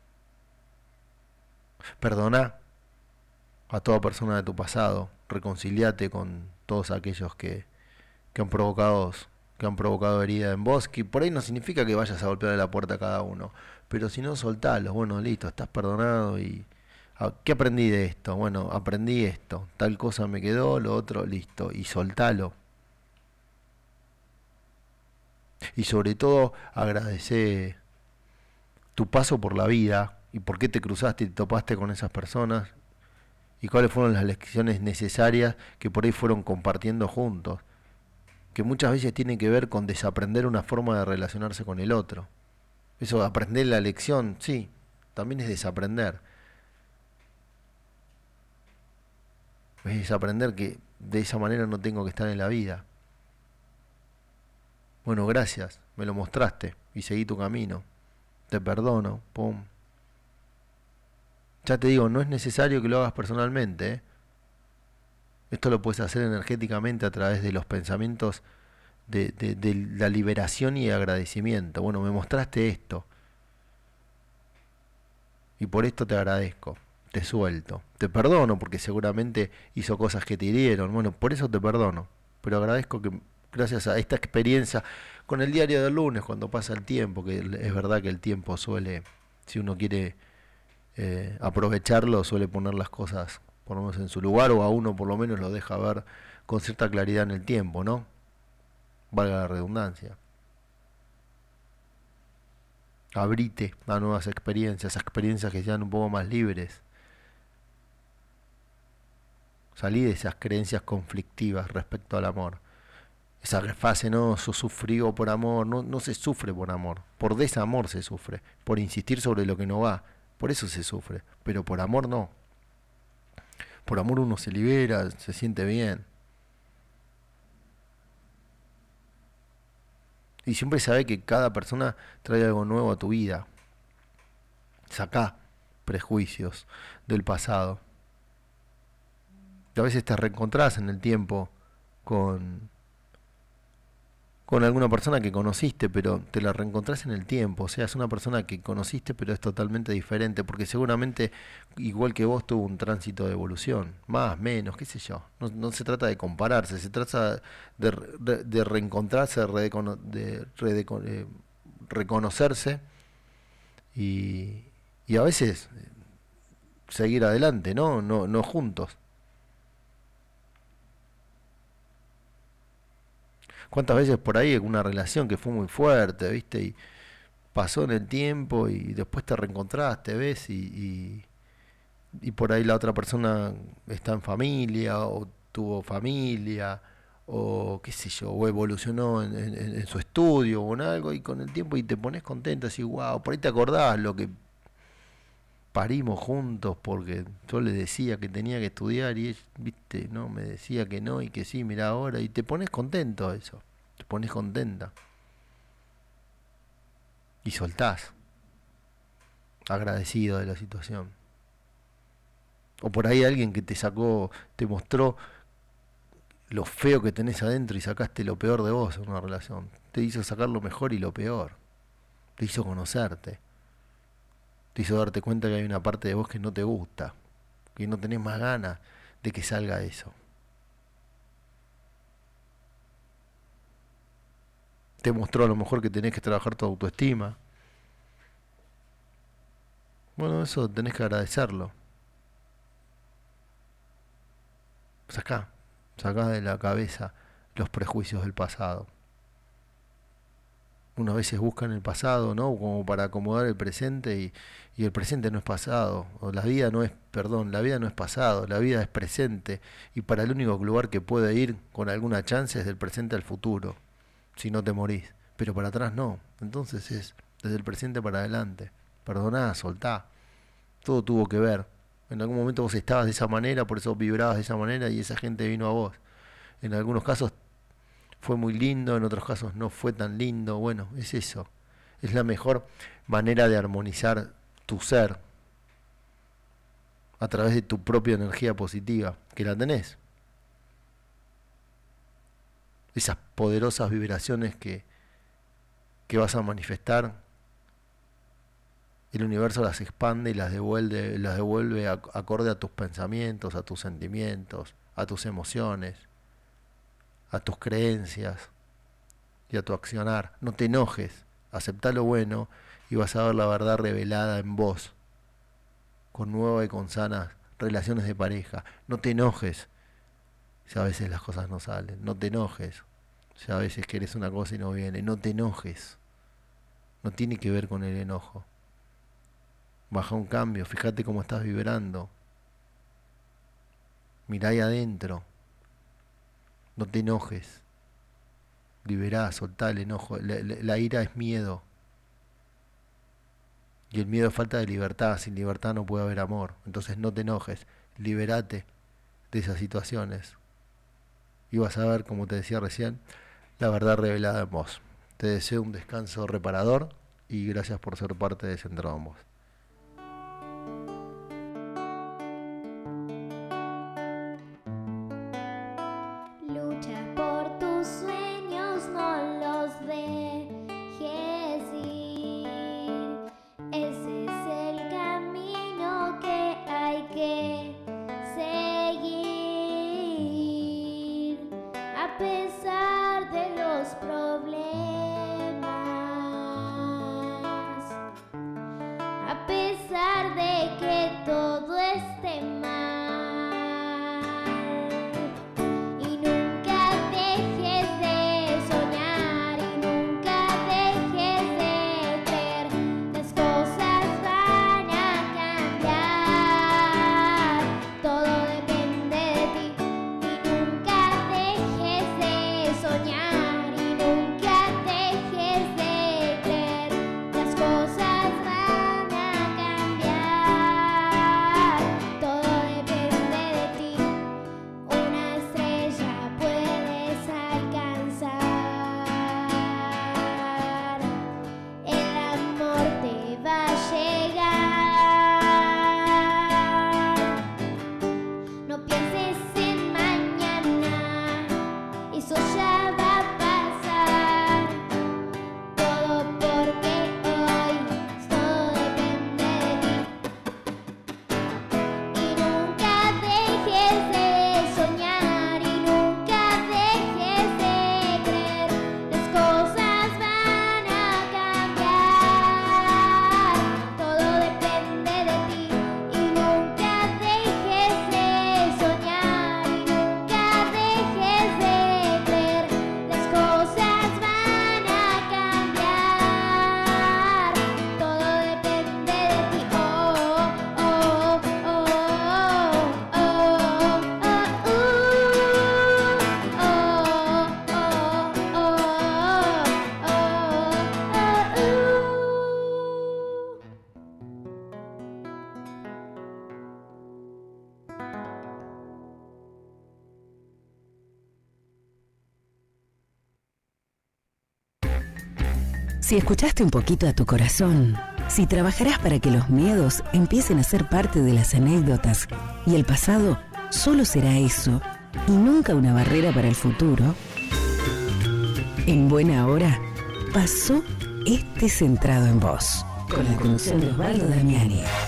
Perdona a toda persona de tu pasado. Reconciliate con todos aquellos que, que han provocado... que han provocado herida en vos, que por ahí no significa que vayas a golpearle la puerta a cada uno, pero si no, soltalos. Bueno, listo, estás perdonado. Y ¿qué aprendí de esto? Bueno, aprendí esto, tal cosa me quedó, lo otro, listo, y soltalo. Y sobre todo, agradece tu paso por la vida y por qué te cruzaste y te topaste con esas personas y cuáles fueron las lecciones necesarias que por ahí fueron compartiendo juntos, que muchas veces tiene que ver con desaprender una forma de relacionarse con el otro. Eso de aprender la lección, sí, también es desaprender. Es desaprender que de esa manera no tengo que estar en la vida. Bueno, gracias, me lo mostraste y seguí tu camino. Te perdono, pum. Ya te digo, no es necesario que lo hagas personalmente, ¿eh? Esto lo puedes hacer energéticamente a través de los pensamientos de, de, de la liberación y agradecimiento. Bueno, me mostraste esto y por esto te agradezco, te suelto, te perdono porque seguramente hizo cosas que te hirieron. Bueno, por eso te perdono, pero agradezco que gracias a esta experiencia con el diario del lunes, cuando pasa el tiempo, que es verdad que el tiempo suele, si uno quiere eh, aprovecharlo, suele poner las cosas por lo menos en su lugar, o a uno por lo menos lo deja ver con cierta claridad en el tiempo, ¿no? Valga la redundancia. Abrite a nuevas experiencias, a experiencias que sean un poco más libres. Salí de esas creencias conflictivas respecto al amor. Esa fase, no, yo sufrí por amor, no, no se sufre por amor, por desamor se sufre, por insistir sobre lo que no va, por eso se sufre, pero por amor no. Por amor uno se libera, se siente bien. Y siempre sabe que cada persona trae algo nuevo a tu vida. Sacá prejuicios del pasado. Y a veces te reencontrás en el tiempo con, con alguna persona que conociste, pero te la reencontrás en el tiempo. O sea, es una persona que conociste, pero es totalmente diferente, porque seguramente, igual que vos, tuvo un tránsito de evolución, más, menos, qué sé yo. No, no se trata de compararse, se trata de, de, de reencontrarse, de, redecono, de redeco, eh, reconocerse y, y a veces seguir adelante, ¿no? No, no juntos. ¿Cuántas veces por ahí una relación que fue muy fuerte, viste? Y pasó en el tiempo y después te reencontraste, ves, y, y, y por ahí la otra persona está en familia o tuvo familia o qué sé yo, o evolucionó en, en, en su estudio o en algo y con el tiempo y te pones contento, así, wow, por ahí te acordás lo que parimos juntos porque yo le decía que tenía que estudiar y él, viste, no, me decía que no y que sí, mira ahora, y te pones contento eso, te pones contenta y soltás, agradecido de la situación. O por ahí alguien que te sacó, te mostró lo feo que tenés adentro y sacaste lo peor de vos en una relación, te hizo sacar lo mejor y lo peor, te hizo conocerte, te hizo darte cuenta que hay una parte de vos que no te gusta, que no tenés más ganas de que salga eso. Te mostró a lo mejor que tenés que trabajar tu autoestima. Bueno, eso tenés que agradecerlo. Sacá, sacá de la cabeza los prejuicios del pasado. Uno a veces busca en el pasado, ¿no? Como para acomodar el presente y, y el presente no es pasado. O la vida no es, perdón, la vida no es pasado, la vida es presente. Y para el único lugar que puede ir con alguna chance es del presente al futuro, si no te morís. Pero para atrás no. Entonces es desde el presente para adelante. Perdoná, soltá. Todo tuvo que ver. En algún momento vos estabas de esa manera, por eso vibrabas de esa manera y esa gente vino a vos. En algunos casos fue muy lindo, en otros casos no fue tan lindo. Bueno, es eso. Es la mejor manera de armonizar tu ser a través de tu propia energía positiva, que la tenés. Esas poderosas vibraciones que, que vas a manifestar, el universo las expande y las devuelve, las devuelve acorde a tus pensamientos, a tus sentimientos, a tus emociones, a tus creencias y a tu accionar. No te enojes, aceptá lo bueno y vas a ver la verdad revelada en vos, con nuevas y con sanas relaciones de pareja. No te enojes si a veces las cosas no salen, no te enojes si a veces querés una cosa y no viene, no te enojes, no tiene que ver con el enojo. Baja un cambio, fíjate cómo estás vibrando, mirá ahí adentro. No te enojes, liberá, soltá el enojo. La, la, la ira es miedo y el miedo es falta de libertad. Sin libertad no puede haber amor. Entonces no te enojes, liberate de esas situaciones y vas a ver, como te decía recién, la verdad revelada en vos. Te deseo un descanso reparador y gracias por ser parte de Centrado en Vos. A Si escuchaste un poquito a tu corazón, si trabajarás para que los miedos empiecen a ser parte de las anécdotas y el pasado solo será eso y nunca una barrera para el futuro, en buena hora pasó este Centrado en Vos, con la conducción de Osvaldo Damiani.